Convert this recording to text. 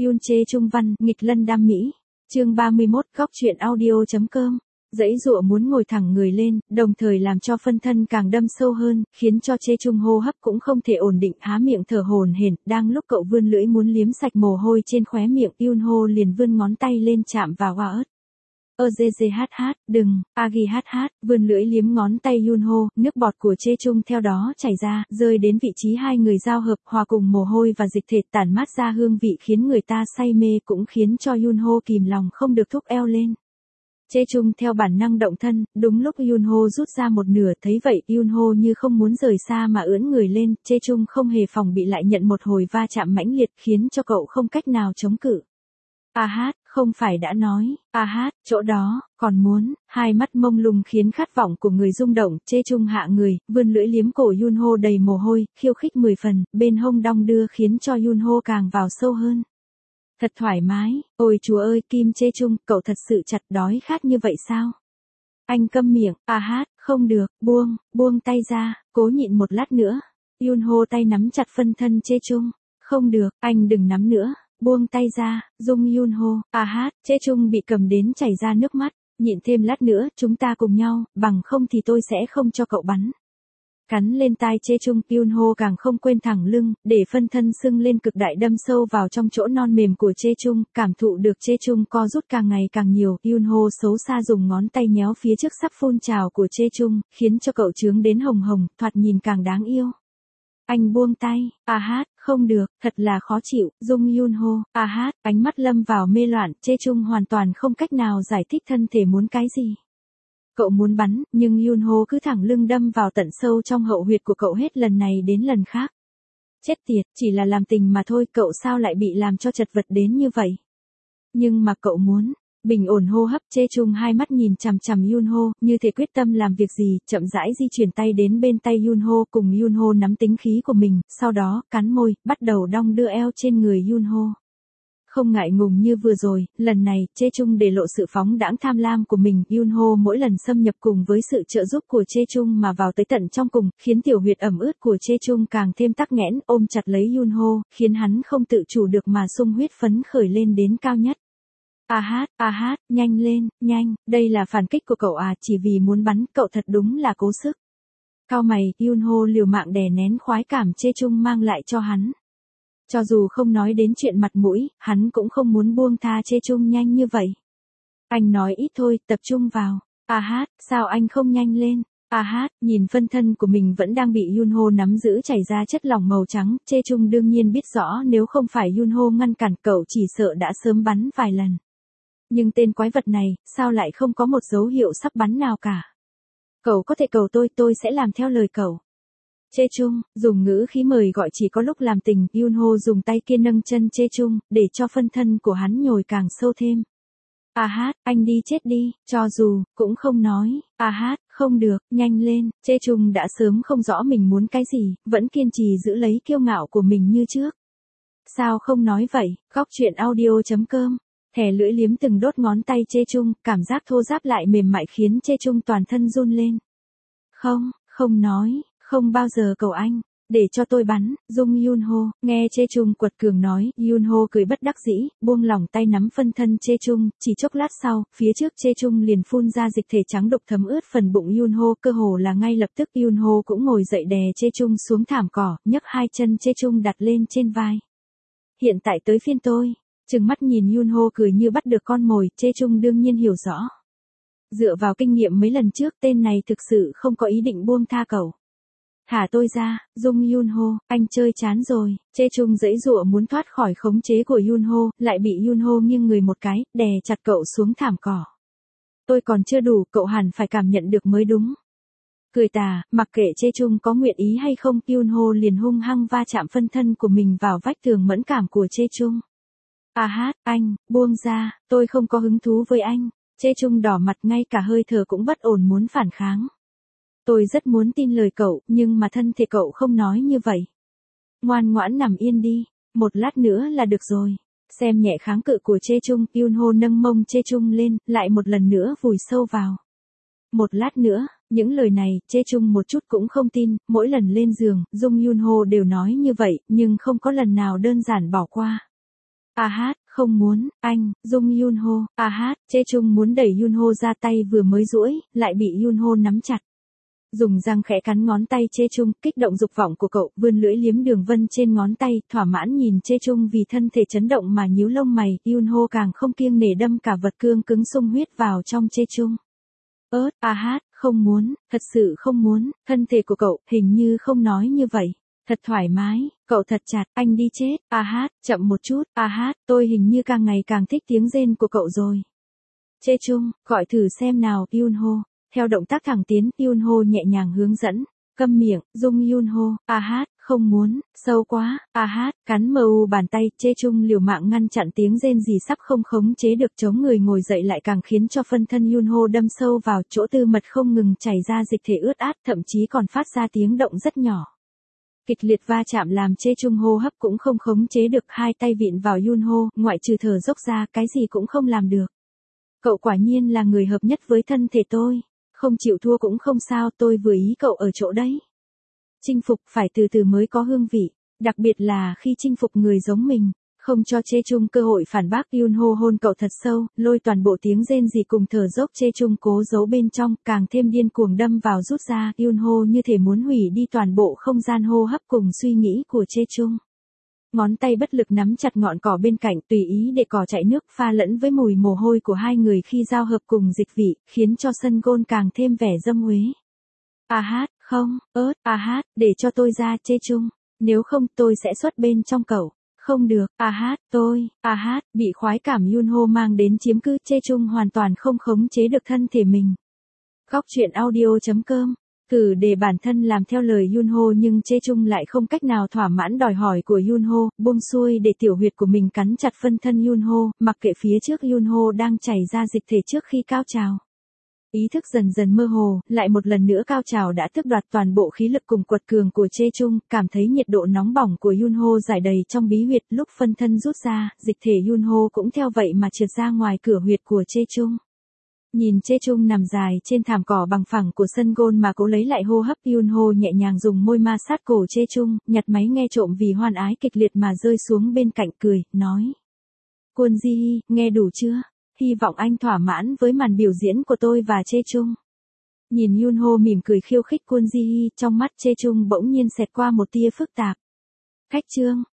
Yoon Chae Chung văn, nghịch lân đam mỹ. Chương 31, góc truyện audio.com. Dãy dụa muốn ngồi thẳng người lên, đồng thời làm cho phân thân càng đâm sâu hơn, khiến cho Chae Chung hô hấp cũng không thể ổn định, há miệng thở hổn hển. Đang lúc cậu vươn lưỡi muốn liếm sạch mồ hôi trên khóe miệng, Yoon Ho liền vươn ngón tay lên chạm vào hoa ớt. Đừng, Agi vươn lưỡi liếm ngón tay Yoon Ho, nước bọt của Chae Chung theo đó chảy ra, rơi đến vị trí hai người giao hợp, hòa cùng mồ hôi và dịch thể tản mát ra hương vị khiến người ta say mê, cũng khiến cho Yoon Ho kìm lòng không được thúc eo lên. Chae Chung theo bản năng động thân, đúng lúc Yoon Ho rút ra một nửa, thấy vậy Yoon Ho như không muốn rời xa mà ưỡn người lên, Chae Chung không hề phòng bị lại nhận một hồi va chạm mãnh liệt khiến cho cậu không cách nào chống cự. Không phải đã nói, chỗ đó, còn muốn, hai mắt mông lung khiến khát vọng của người rung động, Chae Chung hạ người, vươn lưỡi liếm cổ Yoon Ho đầy mồ hôi, khiêu khích 10 phần, bên hông đong đưa khiến cho Yoon Ho càng vào sâu hơn. Thật thoải mái, ôi chúa ơi, Kim Chae Chung, cậu thật sự chặt đói khát như vậy sao? Anh câm miệng, không được, buông tay ra, cố nhịn một lát nữa. Yoon Ho tay nắm chặt phân thân Chae Chung, không được, anh đừng nắm nữa. Buông tay ra, Dung Yoon Ho, Chae Chung bị cầm đến chảy ra nước mắt, nhịn thêm lát nữa, chúng ta cùng nhau, bằng không thì tôi sẽ không cho cậu bắn. Cắn lên tai Chae Chung, Yoon Ho càng không quên thẳng lưng, để phân thân sưng lên cực đại đâm sâu vào trong chỗ non mềm của Chae Chung, cảm thụ được Chae Chung co rút càng ngày càng nhiều, Yoon Ho xấu xa dùng ngón tay nhéo phía trước sắp phun trào của Chae Chung, khiến cho cậu trướng đến hồng hồng, thoạt nhìn càng đáng yêu. Anh buông tay, không được, thật là khó chịu, Dung Yoon Ho, ánh mắt lâm vào mê loạn, Chae Chung hoàn toàn không cách nào giải thích thân thể muốn cái gì. Cậu muốn bắn, nhưng Yoon Ho cứ thẳng lưng đâm vào tận sâu trong hậu huyệt của cậu hết lần này đến lần khác. Chết tiệt, chỉ là làm tình mà thôi, cậu sao lại bị làm cho chật vật đến như vậy? Nhưng mà cậu muốn. Bình ổn hô hấp, Chae Chung hai mắt nhìn chằm chằm Yoon Ho, như thể quyết tâm làm việc gì, chậm rãi di chuyển tay đến bên tay Yoon Ho, cùng Yoon Ho nắm tính khí của mình, sau đó, cắn môi, bắt đầu đong đưa eo trên người Yoon Ho. Không ngại ngùng như vừa rồi, lần này, Chae Chung để lộ sự phóng đãng tham lam của mình, Yoon Ho mỗi lần xâm nhập cùng với sự trợ giúp của Chae Chung mà vào tới tận trong cùng, khiến tiểu huyệt ẩm ướt của Chae Chung càng thêm tắc nghẽn, ôm chặt lấy Yoon Ho, khiến hắn không tự chủ được mà sung huyết phấn khởi lên đến cao nhất. Nhanh lên, nhanh, đây là phản kích của cậu chỉ vì muốn bắn, cậu thật đúng là cố sức. Cau mày, Yoon Ho liều mạng đè nén khoái cảm Chae Chung mang lại cho hắn. Cho dù không nói đến chuyện mặt mũi, hắn cũng không muốn buông tha Chae Chung nhanh như vậy. Anh nói ít thôi, tập trung vào. Sao anh không nhanh lên? Nhìn phân thân của mình vẫn đang bị Yoon Ho nắm giữ chảy ra chất lỏng màu trắng, Chae Chung đương nhiên biết rõ nếu không phải Yoon Ho ngăn cản cậu chỉ sợ đã sớm bắn vài lần. Nhưng tên quái vật này, sao lại không có một dấu hiệu sắp bắn nào cả? Cậu có thể cầu tôi sẽ làm theo lời cậu. Chae Chung, dùng ngữ khí mời gọi chỉ có lúc làm tình, Yoon Ho dùng tay kia nâng chân Chae Chung, để cho phân thân của hắn nhồi càng sâu thêm. Anh đi chết đi, cho dù, cũng không nói. Không được, nhanh lên, Chae Chung đã sớm không rõ mình muốn cái gì, vẫn kiên trì giữ lấy kiêu ngạo của mình như trước. Sao không nói vậy, góc truyện audio.com. Thè lưỡi liếm từng đốt ngón tay Chae Chung, cảm giác thô ráp lại mềm mại khiến Chae Chung toàn thân run lên. Không nói, không bao giờ cầu anh, để cho tôi bắn, Dung Yoon Ho, nghe Chae Chung quật cường nói, Yoon Ho cười bất đắc dĩ, buông lỏng tay nắm phân thân Chae Chung, chỉ chốc lát sau, phía trước Chae Chung liền phun ra dịch thể trắng đục thấm ướt phần bụng Yoon Ho, cơ hồ là ngay lập tức Yoon Ho cũng ngồi dậy đè Chae Chung xuống thảm cỏ, nhấc hai chân Chae Chung đặt lên trên vai. Hiện tại tới phiên tôi. Trừng mắt nhìn Yoon Ho cười như bắt được con mồi, Chae Chung đương nhiên hiểu rõ. Dựa vào kinh nghiệm mấy lần trước, tên này thực sự không có ý định buông tha cậu. Thả tôi ra, Dung Yoon Ho, anh chơi chán rồi. Chae Chung giãy giụa muốn thoát khỏi khống chế của Yoon Ho, lại bị Yoon Ho nghiêng người một cái, đè chặt cậu xuống thảm cỏ. Tôi còn chưa đủ, cậu hẳn phải cảm nhận được mới đúng. Cười tà, mặc kệ Chae Chung có nguyện ý hay không, Yoon Ho liền hung hăng va chạm phân thân của mình vào vách tường mẫn cảm của Chae Chung. Anh, buông ra, tôi không có hứng thú với anh. Chae Chung đỏ mặt, ngay cả hơi thở cũng bất ổn muốn phản kháng. Tôi rất muốn tin lời cậu, nhưng mà thân thể cậu không nói như vậy. Ngoan ngoãn nằm yên đi, một lát nữa là được rồi. Xem nhẹ kháng cự của Chae Chung, Yoon Ho nâng mông Chae Chung lên, lại một lần nữa vùi sâu vào. Một lát nữa, những lời này, Chae Chung một chút cũng không tin, mỗi lần lên giường, Dung Yoon Ho đều nói như vậy, nhưng không có lần nào đơn giản bỏ qua. Không muốn, anh, Dung Yunho, Chae Chung muốn đẩy Yunho ra tay vừa mới duỗi, lại bị Yunho nắm chặt. Dùng răng khẽ cắn ngón tay Chae Chung, kích động dục vọng của cậu, vươn lưỡi liếm đường vân trên ngón tay, thỏa mãn nhìn Chae Chung vì thân thể chấn động mà nhíu lông mày, Yunho càng không kiêng nể đâm cả vật cương cứng sung huyết vào trong Chae Chung. Không muốn, thật sự không muốn, thân thể của cậu, hình như không nói như vậy. Thật thoải mái, cậu thật chặt, anh đi chết, chậm một chút, tôi hình như càng ngày càng thích tiếng rên của cậu rồi. Chae Chung, gọi thử xem nào, Yunho. Theo động tác thẳng tiến, Yunho nhẹ nhàng hướng dẫn. Câm miệng, Dung Yunho, không muốn, sâu quá, cắn bàn tay, Chae Chung liều mạng ngăn chặn tiếng rên rỉ sắp không khống chế được, chống người ngồi dậy lại càng khiến cho phân thân Yunho đâm sâu vào, chỗ tư mật không ngừng chảy ra dịch thể ướt át, thậm chí còn phát ra tiếng động rất nhỏ. Kịch liệt va chạm làm Chae Chung hô hấp cũng không khống chế được, hai tay vịn vào Yunho, ngoại trừ thở dốc ra, cái gì cũng không làm được. Cậu quả nhiên là người hợp nhất với thân thể tôi. Không chịu thua cũng không sao, tôi vừa ý cậu ở chỗ đấy. Chinh phục phải từ từ mới có hương vị, đặc biệt là khi chinh phục người giống mình. Không cho Chae Chung cơ hội phản bác, Yunho hôn cậu thật sâu, lôi toàn bộ tiếng rên rỉ cùng thở dốc Chae Chung cố giấu bên trong, càng thêm điên cuồng đâm vào rút ra, Yunho như thể muốn hủy đi toàn bộ không gian hô hấp cùng suy nghĩ của Chae Chung. Ngón tay bất lực nắm chặt ngọn cỏ bên cạnh, tùy ý để cỏ chạy nước pha lẫn với mùi mồ hôi của hai người khi giao hợp cùng dịch vị, khiến cho sân gôn càng thêm vẻ dâm uế. Không, để cho tôi ra, Chae Chung, nếu không tôi sẽ xuất bên trong cậu. Không được, tôi, bị khoái cảm Yunho mang đến chiếm cứ, Chae Chung hoàn toàn không khống chế được thân thể mình. Góc truyện audio.com Cử để bản thân làm theo lời Yunho nhưng Chae Chung lại không cách nào thỏa mãn đòi hỏi của Yunho, buông xuôi để tiểu huyệt của mình cắn chặt phân thân Yunho, mặc kệ phía trước Yunho đang chảy ra dịch thể trước khi cao trào. Ý thức dần dần mơ hồ, lại một lần nữa cao trào đã tước đoạt toàn bộ khí lực cùng quật cường của Chae Chung, cảm thấy nhiệt độ nóng bỏng của Yunho giải đầy trong bí huyệt, lúc phân thân rút ra, dịch thể Yunho cũng theo vậy mà trượt ra ngoài cửa huyệt của Chae Chung. Nhìn Chae Chung nằm dài trên thảm cỏ bằng phẳng của sân gôn mà cố lấy lại hô hấp, Yunho nhẹ nhàng dùng môi ma sát cổ Chae Chung, nhặt máy nghe trộm vì hoan ái kịch liệt mà rơi xuống bên cạnh, cười, nói. Kwon Ji, nghe đủ chưa? Hy vọng anh thỏa mãn với màn biểu diễn của tôi và Chae Chung. Nhìn Yunho mỉm cười khiêu khích Kwon Ji, trong mắt Chae Chung bỗng nhiên xẹt qua một tia phức tạp. Khách trương,